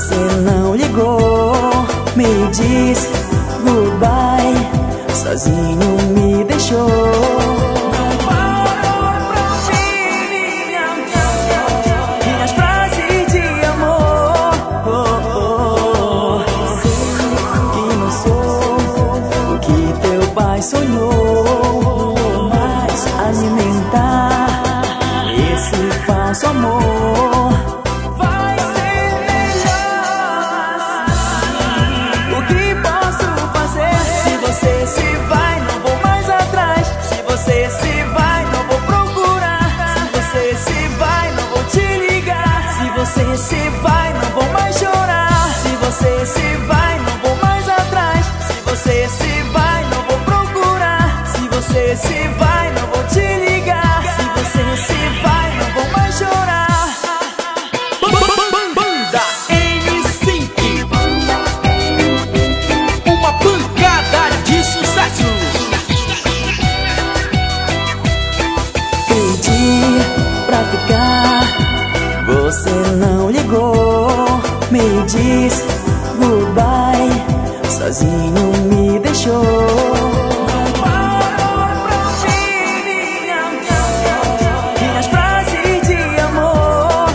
Você não ligou, me disse goodbye, sozinho me deixou. Não parou pra ouvir minhas frases de amor. Sei que não sou o que teu pai sonhou, mas alimentar esse falso amor vai ser melhor. O que posso fazer? Se você se vai, não vou mais atrás. Se você se vai, não vou procurar. Se você se vai, não vou te ligar. Se você se vai, não vou mais chorar. Se você se vai, não vou mais atrás. Se você se vai, não vou procurar. Se você se vai, não vou te ligar. Se você se vai, não vou mais chorar. Banda N5, uma pancada de sucesso. Pedi pra ficar, você não ligou, me disse goodbye, sozinho me deixou. Não parou pra ouvir minhas frases de amor.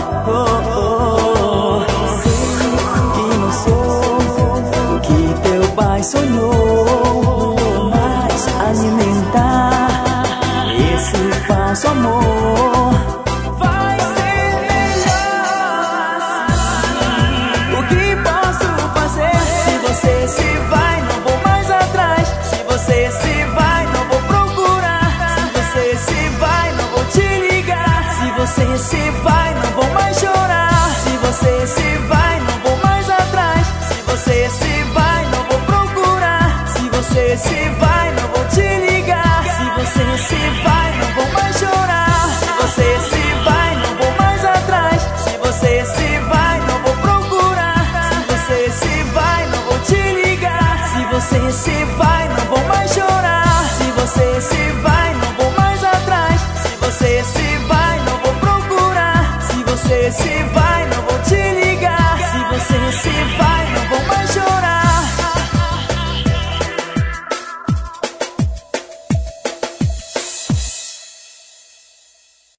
Sei que não sou o que teu pai sonhou, mas alimentar esse falso amor vai ser melhor. O que posso fazer? Se você se vai, não vou mais atrás. Se você se vai, não vou procurar. Se você se vai, não vou te ligar. Se você se vai, não vou mais chorar. Se você se vai, não vou mais atrás. Se você se vai, não vou procurar. Se você se vai, não vou te ligar. Se você se vai, não vou mais chorar. Se você se vai, não vou mais atrás. Se você se vai, não vou procurar. Se você se vai, não vou te ligar. Se você se vai, não vou mais chorar. Se você se vai, não vou mais atrás. Se você se vai, não vou procurar. Se você se vai